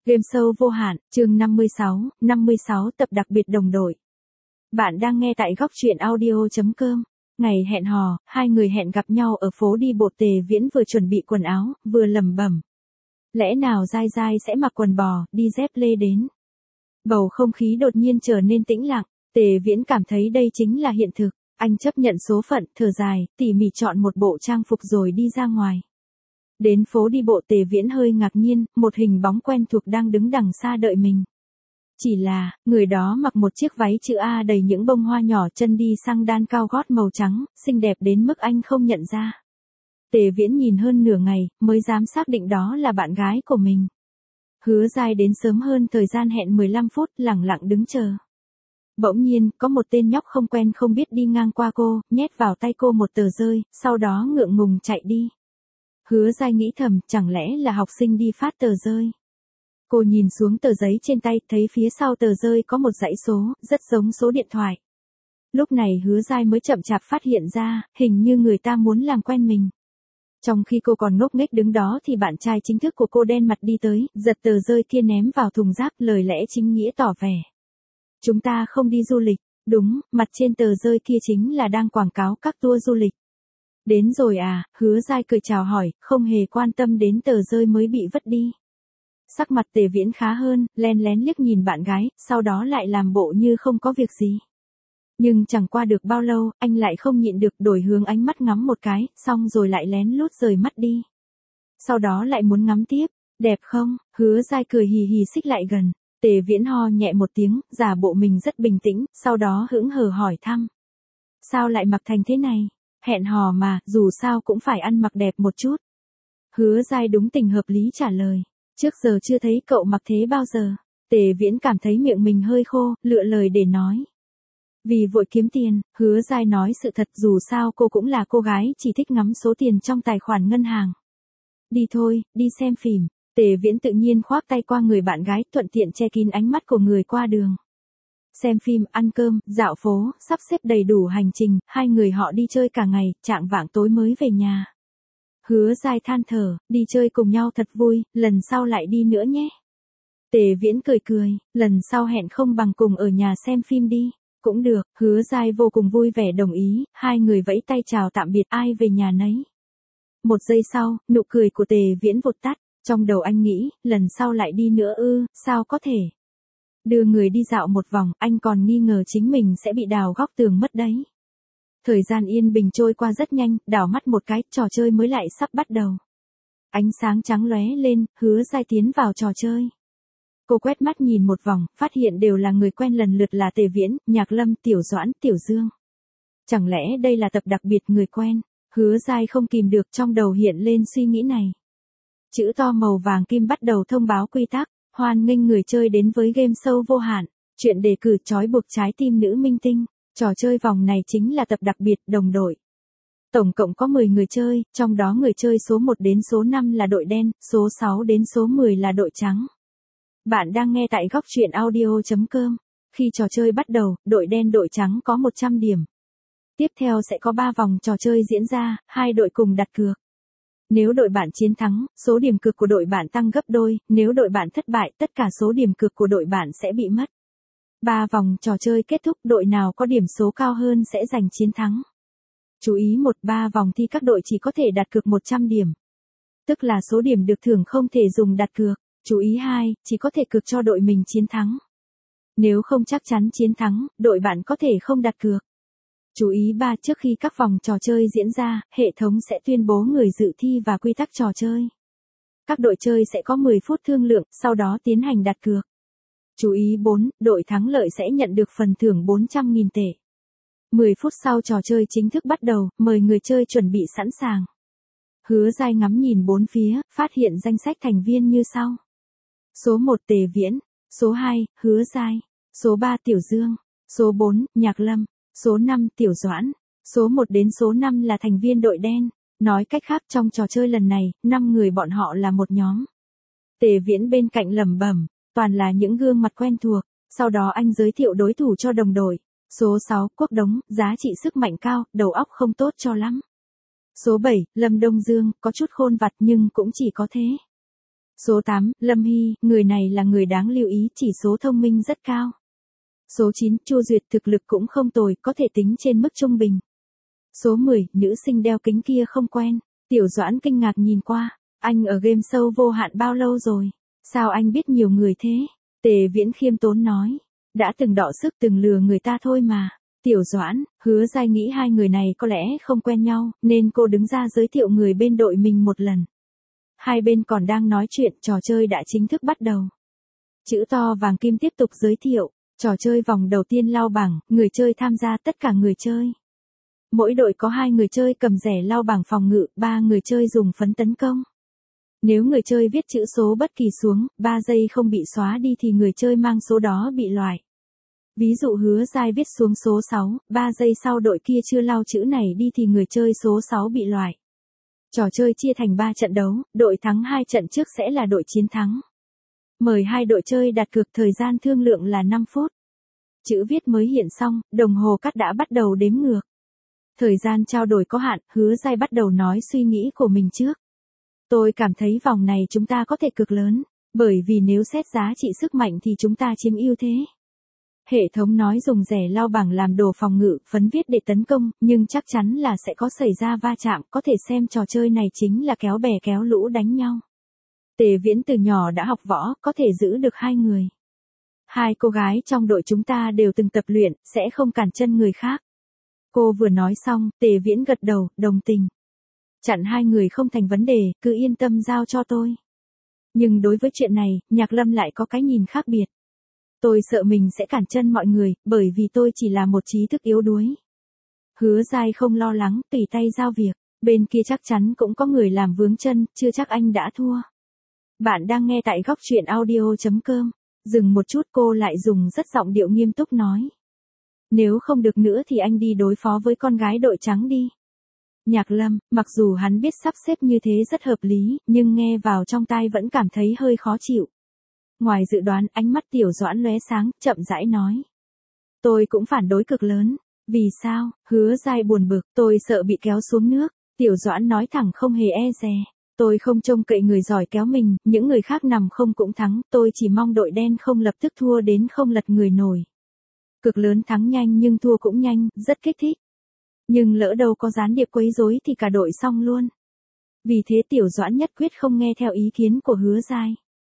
Game show vô hạn, chương 56 tập đặc biệt đồng đội. Bạn đang nghe tại góc truyện audio.com. Ngày hẹn hò, hai người hẹn gặp nhau ở phố đi bộ. Tề Viễn vừa chuẩn bị quần áo, vừa lẩm bẩm. Lẽ nào dai dai sẽ mặc quần bò, đi dép lê đến. Bầu không khí đột nhiên trở nên tĩnh lặng, Tề Viễn cảm thấy đây chính là hiện thực. Anh chấp nhận số phận, thở dài, tỉ mỉ chọn một bộ trang phục rồi đi ra ngoài. Đến phố đi bộ, Tề Viễn hơi ngạc nhiên, một hình bóng quen thuộc đang đứng đằng xa đợi mình. Chỉ là, người đó mặc một chiếc váy chữ A đầy những bông hoa nhỏ, chân đi xăng đan cao gót màu trắng, xinh đẹp đến mức anh không nhận ra. Tề Viễn nhìn hơn nửa ngày, mới dám xác định đó là bạn gái của mình. Hứa Giai đến sớm hơn thời gian hẹn 15 phút, lẳng lặng đứng chờ. Bỗng nhiên, có một tên nhóc không quen không biết đi ngang qua cô, nhét vào tay cô một tờ rơi, sau đó ngượng ngùng chạy đi. Hứa Giai nghĩ thầm, chẳng lẽ là học sinh đi phát tờ rơi. Cô nhìn xuống tờ giấy trên tay, thấy phía sau tờ rơi có một dãy số, rất giống số điện thoại. Lúc này Hứa Giai mới chậm chạp phát hiện ra, hình như người ta muốn làm quen mình. Trong khi cô còn ngốc nghếch đứng đó thì bạn trai chính thức của cô đen mặt đi tới, giật tờ rơi kia ném vào thùng rác, lời lẽ chính nghĩa tỏ vẻ. Chúng ta không đi du lịch, đúng, mặt trên tờ rơi kia chính là đang quảng cáo các tour du lịch. Đến rồi à, Hứa Giai cười chào hỏi, không hề quan tâm đến tờ rơi mới bị vứt đi. Sắc mặt Tề Viễn khá hơn, len lén liếc nhìn bạn gái, sau đó lại làm bộ như không có việc gì. Nhưng chẳng qua được bao lâu, anh lại không nhịn được, đổi hướng ánh mắt ngắm một cái, xong rồi lại lén lút rời mắt đi. Sau đó lại muốn ngắm tiếp, đẹp không? Hứa Giai cười hì hì xích lại gần. Tề Viễn ho nhẹ một tiếng, giả bộ mình rất bình tĩnh, sau đó hững hờ hỏi thăm. Sao lại mặc thành thế này? Hẹn hò mà, dù sao cũng phải ăn mặc đẹp một chút. Hứa Giai đúng tình hợp lý trả lời. Trước giờ chưa thấy cậu mặc thế bao giờ. Tề Viễn cảm thấy miệng mình hơi khô, lựa lời để nói. Vì vội kiếm tiền, Hứa Giai nói sự thật, dù sao cô cũng là cô gái, chỉ thích ngắm số tiền trong tài khoản ngân hàng. Đi thôi, đi xem phim. Tề Viễn tự nhiên khoác tay qua người bạn gái, thuận tiện che kín ánh mắt của người qua đường. Xem phim, ăn cơm, dạo phố, sắp xếp đầy đủ hành trình, hai người họ đi chơi cả ngày, chạng vạng tối mới về nhà. Hứa Giai than thở, đi chơi cùng nhau thật vui, lần sau lại đi nữa nhé. Tề Viễn cười cười, lần sau hẹn không bằng cùng ở nhà xem phim đi. Cũng được, Hứa Giai vô cùng vui vẻ đồng ý, hai người vẫy tay chào tạm biệt, ai về nhà nấy. Một giây sau, nụ cười của Tề Viễn vụt tắt, trong đầu anh nghĩ, lần sau lại đi nữa ư, sao có thể. Đưa người đi dạo một vòng, anh còn nghi ngờ chính mình sẽ bị đào góc tường mất đấy. Thời gian yên bình trôi qua rất nhanh, đảo mắt một cái, trò chơi mới lại sắp bắt đầu. Ánh sáng trắng lóe lên, Hứa Giai tiến vào trò chơi. Cô quét mắt nhìn một vòng, phát hiện đều là người quen, lần lượt là Tề Viễn, Nhạc Lâm, Tiểu Doãn, Tiểu Dương. Chẳng lẽ đây là tập đặc biệt người quen? Hứa Giai không kìm được, trong đầu hiện lên suy nghĩ này. Chữ to màu vàng kim bắt đầu thông báo quy tắc, hoan nghênh người chơi đến với game show vô hạn. Chuyện đề cử trói buộc trái tim nữ minh tinh. Trò chơi vòng này chính là tập đặc biệt đồng đội. Tổng cộng có 10 người chơi, trong đó người chơi số 1 đến số 5 là đội đen, số 6 đến số 10 là đội trắng. Bạn đang nghe tại góc truyện audio.com. Khi trò chơi bắt đầu, đội đen đội trắng có 100 điểm. Tiếp theo sẽ có 3 vòng trò chơi diễn ra, hai đội cùng đặt cược. Nếu đội bạn chiến thắng, số điểm cược của đội bạn tăng gấp đôi, nếu đội bạn thất bại, tất cả số điểm cược của đội bạn sẽ bị mất. 3 vòng trò chơi kết thúc, đội nào có điểm số cao hơn sẽ giành chiến thắng. Chú ý 1-3 vòng thi các đội chỉ có thể đặt cược 100 điểm. Tức là số điểm được thưởng không thể dùng đặt cược. Chú ý 2, chỉ có thể cược cho đội mình chiến thắng. Nếu không chắc chắn chiến thắng, đội bạn có thể không đặt cược. Chú ý 3, trước khi các vòng trò chơi diễn ra, hệ thống sẽ tuyên bố người dự thi và quy tắc trò chơi. Các đội chơi sẽ có 10 phút thương lượng, sau đó tiến hành đặt cược. Chú ý 4, đội thắng lợi sẽ nhận được phần thưởng 400.000 tệ. 10 phút sau trò chơi chính thức bắt đầu, mời người chơi chuẩn bị sẵn sàng. Hứa Giai ngắm nhìn bốn phía, phát hiện danh sách thành viên như sau. Số 1 Tề Viễn, số 2, Hứa Giai, số 3 Tiểu Dương, số 4, Nhạc Lâm, số 5 Tiểu Doãn, số 1 đến số 5 là thành viên đội đen. Nói cách khác, trong trò chơi lần này, 5 người bọn họ là một nhóm. Tề Viễn bên cạnh lẩm bẩm, toàn là những gương mặt quen thuộc, sau đó anh giới thiệu đối thủ cho đồng đội. Số 6, Quốc Đống, giá trị sức mạnh cao, đầu óc không tốt cho lắm. Số 7, Lâm Đông Dương, có chút khôn vặt nhưng cũng chỉ có thế. Số 8, Lâm Hy, người này là người đáng lưu ý, chỉ số thông minh rất cao. Số 9, Chu Duyệt, thực lực cũng không tồi, có thể tính trên mức trung bình. Số 10, nữ sinh đeo kính kia không quen. Tiểu Doãn kinh ngạc nhìn qua. Anh ở game show vô hạn bao lâu rồi? Sao anh biết nhiều người thế? Tề Viễn khiêm tốn nói. Đã từng đọ sức từng lừa người ta thôi mà. Tiểu Doãn, Hứa Giai nghĩ hai người này có lẽ không quen nhau, nên cô đứng ra giới thiệu người bên đội mình một lần. Hai bên còn đang nói chuyện, trò chơi đã chính thức bắt đầu. Chữ to vàng kim tiếp tục giới thiệu. Trò chơi vòng đầu tiên lao bảng, người chơi tham gia tất cả người chơi. Mỗi đội có 2 người chơi cầm rẻ lao bảng phòng ngự, 3 người chơi dùng phấn tấn công. Nếu người chơi viết chữ số bất kỳ xuống, 3 giây không bị xóa đi thì người chơi mang số đó bị loại. Ví dụ Hứa Giai viết xuống số 6, 3 giây sau đội kia chưa lao chữ này đi thì người chơi số 6 bị loại. Trò chơi chia thành 3 trận đấu, đội thắng 2 trận trước sẽ là đội chiến thắng. Mời hai đội chơi đặt cược, thời gian thương lượng là 5 phút. Chữ viết mới hiện xong, đồng hồ cắt đã bắt đầu đếm ngược. Thời gian trao đổi có hạn, Hứa Giai bắt đầu nói suy nghĩ của mình trước. Tôi cảm thấy vòng này chúng ta có thể cực lớn, bởi vì nếu xét giá trị sức mạnh thì chúng ta chiếm ưu thế. Hệ thống nói dùng rẻ lao bảng làm đồ phòng ngự, phấn viết để tấn công, nhưng chắc chắn là sẽ có xảy ra va chạm, có thể xem trò chơi này chính là kéo bè kéo lũ đánh nhau. Tề Viễn từ nhỏ đã học võ, có thể giữ được 2 người. 2 cô gái trong đội chúng ta đều từng tập luyện, sẽ không cản chân người khác. Cô vừa nói xong, Tề Viễn gật đầu, đồng tình. Chặn 2 người không thành vấn đề, cứ yên tâm giao cho tôi. Nhưng đối với chuyện này, Nhạc Lâm lại có cái nhìn khác biệt. Tôi sợ mình sẽ cản chân mọi người, bởi vì tôi chỉ là một trí thức yếu đuối. Hứa Giai không lo lắng, tùy tay giao việc. Bên kia chắc chắn cũng có người làm vướng chân, chưa chắc anh đã thua. Bạn đang nghe tại góc truyện audio.com. Dừng một chút, cô lại dùng rất giọng điệu nghiêm túc nói. Nếu không được nữa thì anh đi đối phó với con gái đội trắng đi. Nhạc Lâm, mặc dù hắn biết sắp xếp như thế rất hợp lý, nhưng nghe vào trong tai vẫn cảm thấy hơi khó chịu. Ngoài dự đoán, ánh mắt Tiểu Doãn lóe sáng, chậm rãi nói. Tôi cũng phản đối cực lớn. Vì sao? Hứa Giai buồn bực, tôi sợ bị kéo xuống nước. Tiểu Doãn nói thẳng không hề e dè. Tôi không trông cậy người giỏi kéo mình, những người khác nằm không cũng thắng, tôi chỉ mong đội đen không lập tức thua đến không lật người nổi. Cực lớn thắng nhanh nhưng thua cũng nhanh, rất kích thích. Nhưng lỡ đâu có gián điệp quấy rối thì cả đội xong luôn. Vì thế Tiểu Doãn nhất quyết không nghe theo ý kiến của Hứa Giai.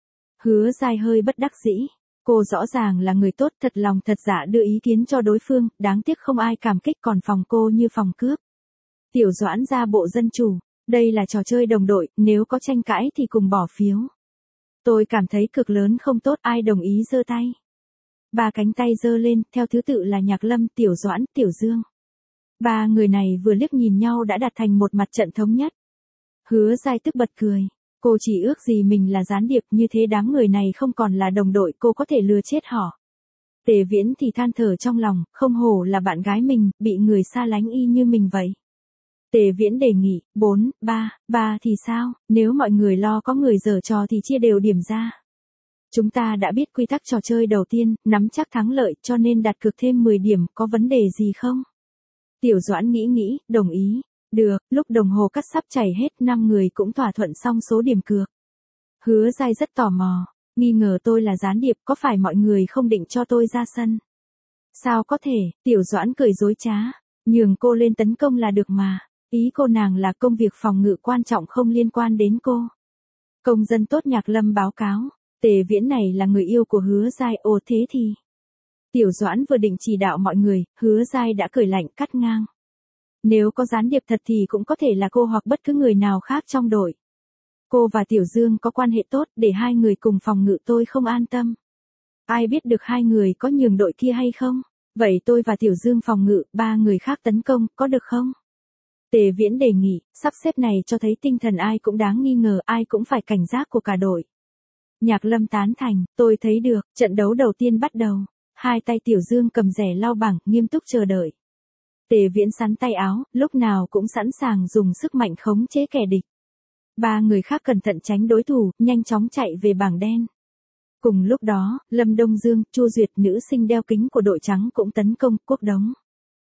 Hứa Giai hơi bất đắc dĩ. Cô rõ ràng là người tốt, thật lòng thật dạ đưa ý kiến cho đối phương, đáng tiếc không ai cảm kích, còn phòng cô như phòng cướp. Tiểu Doãn ra bộ dân chủ. Đây là trò chơi đồng đội, nếu có tranh cãi thì cùng bỏ phiếu. Tôi cảm thấy cực lớn không tốt, ai đồng ý giơ tay. 3 cánh tay giơ lên, theo thứ tự là Nhạc Lâm, Tiểu Doãn, Tiểu Dương. 3 người này vừa liếc nhìn nhau đã đạt thành một mặt trận thống nhất. Hứa Giai tức bật cười. Cô chỉ ước gì mình là gián điệp, như thế đám người này không còn là đồng đội, cô có thể lừa chết họ. Tề Viễn thì than thở trong lòng, không hổ là bạn gái mình, bị người xa lánh y như mình vậy. Tề Viễn đề nghị, 4, 3 thì sao, nếu mọi người lo có người giở trò thì chia đều điểm ra. Chúng ta đã biết quy tắc trò chơi đầu tiên, nắm chắc thắng lợi, cho nên đặt cược thêm 10 điểm, có vấn đề gì không? Tiểu Doãn nghĩ, đồng ý. Được, lúc đồng hồ cắt sắp chảy hết, 5 người cũng thỏa thuận xong số điểm cược. Hứa Giai rất tò mò, nghi ngờ tôi là gián điệp, có phải mọi người không định cho tôi ra sân? Sao có thể, Tiểu Doãn cười dối trá, nhường cô lên tấn công là được mà. Ý cô nàng là công việc phòng ngự quan trọng không liên quan đến cô. Công dân tốt. Nhạc Lâm báo cáo, Tề Viễn này là người yêu của Hứa Giai. Ồ thế thì. Tiểu Doãn vừa định chỉ đạo mọi người, Hứa Giai đã cười lạnh cắt ngang. Nếu có gián điệp thật thì cũng có thể là cô hoặc bất cứ người nào khác trong đội. Cô và Tiểu Dương có quan hệ tốt, để 2 người cùng phòng ngự tôi không an tâm. Ai biết được 2 người có nhường đội kia hay không? Vậy tôi và Tiểu Dương phòng ngự, 3 người khác tấn công, có được không? Tề Viễn đề nghị, sắp xếp này cho thấy tinh thần ai cũng đáng nghi ngờ, ai cũng phải cảnh giác của cả đội. Nhạc Lâm tán thành, tôi thấy được, trận đấu đầu tiên bắt đầu. 2 tay Tiểu Dương cầm rẻ lao bảng, nghiêm túc chờ đợi. Tề Viễn sắn tay áo, lúc nào cũng sẵn sàng dùng sức mạnh khống chế kẻ địch. 3 người khác cẩn thận tránh đối thủ, nhanh chóng chạy về bảng đen. Cùng lúc đó, Lâm Đông Dương, Chu Duyệt, nữ sinh đeo kính của đội trắng cũng tấn công. Quốc Đống.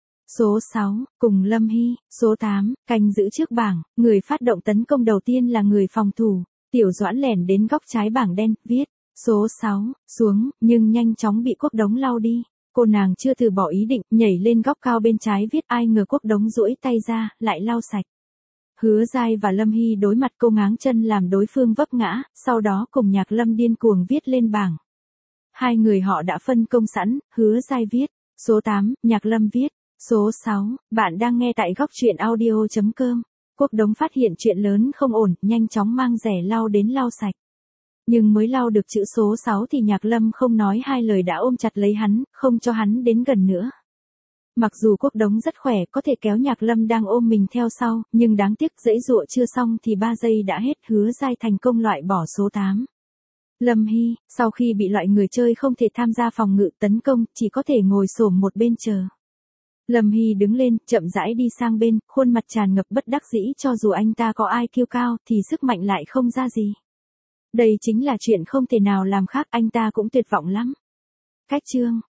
Số 6, cùng Lâm Hy. Số 8, canh giữ trước bảng, người phát động tấn công đầu tiên là người phòng thủ. Tiểu Doãn lẻn đến góc trái bảng đen, viết, số 6, xuống, nhưng nhanh chóng bị Quốc Đống lau đi. Cô nàng chưa từ bỏ ý định, nhảy lên góc cao bên trái viết, ai ngờ Quốc Đống duỗi tay ra, lại lau sạch. Hứa Giai và Lâm Hy đối mặt, cô ngáng chân làm đối phương vấp ngã, sau đó cùng Nhạc Lâm điên cuồng viết lên bảng. Hai người họ đã phân công sẵn, Hứa Giai viết, số 8, Nhạc Lâm viết, số 6, bạn đang nghe tại góc truyện audio.com. Quốc Đống phát hiện chuyện lớn không ổn, nhanh chóng mang rẻ lau đến lau sạch. Nhưng mới lau được chữ số 6 thì Nhạc Lâm không nói hai lời đã ôm chặt lấy hắn, không cho hắn đến gần nữa. Mặc dù Quốc Đống rất khỏe, có thể kéo Nhạc Lâm đang ôm mình theo sau, nhưng đáng tiếc giãy giụa chưa xong thì 3 giây đã hết. Hứa Giai thành công loại bỏ số 8. Lâm Hy, sau khi bị loại người chơi không thể tham gia phòng ngự tấn công, chỉ có thể ngồi xổm một bên chờ. Lâm Hy đứng lên, chậm rãi đi sang bên, khuôn mặt tràn ngập bất đắc dĩ, cho dù anh ta có IQ cao thì sức mạnh lại không ra gì. Đây chính là chuyện không thể nào làm khác, anh ta cũng tuyệt vọng lắm. Cách chương